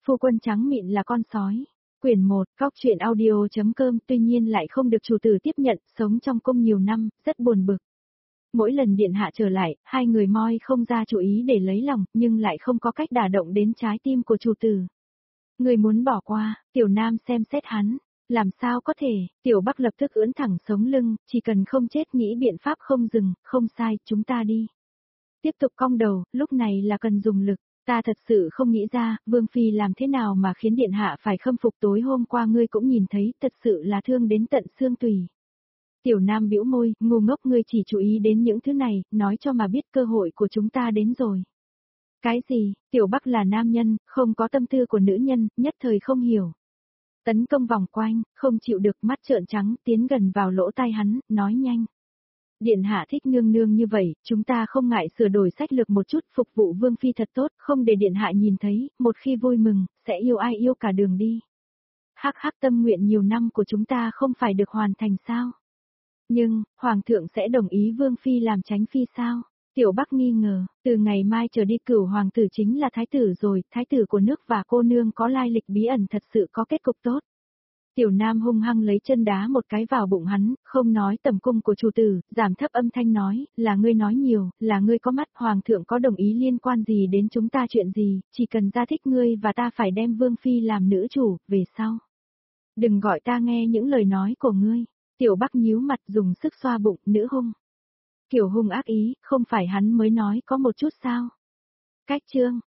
Phu quân trắng mịn là con sói. Quyển 1, Cóc truyện audio.com. Tuy nhiên lại không được chủ tử tiếp nhận, sống trong cung nhiều năm, rất buồn bực. Mỗi lần điện hạ trở lại, hai người moi không ra chủ ý để lấy lòng, nhưng lại không có cách đả động đến trái tim của chủ tử. Người muốn bỏ qua, Tiểu Nam xem xét hắn. Làm sao có thể, Tiểu Bắc lập tức ưỡn thẳng sống lưng, chỉ cần không chết nghĩ biện pháp không dừng, không sai, chúng ta đi. Tiếp tục cong đầu, lúc này là cần dùng lực. Ta thật sự không nghĩ ra, Vương Phi làm thế nào mà khiến điện hạ phải khâm phục, tối hôm qua ngươi cũng nhìn thấy, thật sự là thương đến tận xương tủy. Tiểu Nam bĩu môi, ngu ngốc, ngươi chỉ chú ý đến những thứ này, nói cho mà biết cơ hội của chúng ta đến rồi. Cái gì, Tiểu Bắc là nam nhân, không có tâm tư của nữ nhân, nhất thời không hiểu. Tấn công vòng quanh, không chịu được, mắt trợn trắng, tiến gần vào lỗ tai hắn, nói nhanh. Điện hạ thích nương nương như vậy, chúng ta không ngại sửa đổi sách lược một chút, phục vụ Vương Phi thật tốt, không để điện hạ nhìn thấy, một khi vui mừng, sẽ yêu ai yêu cả đường đi. Hắc hắc, tâm nguyện nhiều năm của chúng ta không phải được hoàn thành sao? Nhưng, Hoàng thượng sẽ đồng ý Vương Phi làm Chánh Phi sao? Tiểu Bắc nghi ngờ, từ ngày mai trở đi Cửu Hoàng tử chính là thái tử rồi, thái tử của nước và cô nương có lai lịch bí ẩn, thật sự có kết cục tốt. Tiểu Nam hung hăng lấy chân đá một cái vào bụng hắn, không nói tầm cung của chủ tử, giảm thấp âm thanh nói, là ngươi nói nhiều, là ngươi có mắt, Hoàng thượng có đồng ý liên quan gì đến chúng ta chuyện gì, chỉ cần ra thích ngươi và ta phải đem Vương Phi làm nữ chủ, về sau. Đừng gọi ta nghe những lời nói của ngươi. Tiểu Bắc nhíu mặt dùng sức xoa bụng, nữ hung. Kiểu hung ác ý, không phải hắn mới nói có một chút sao. Cách chương,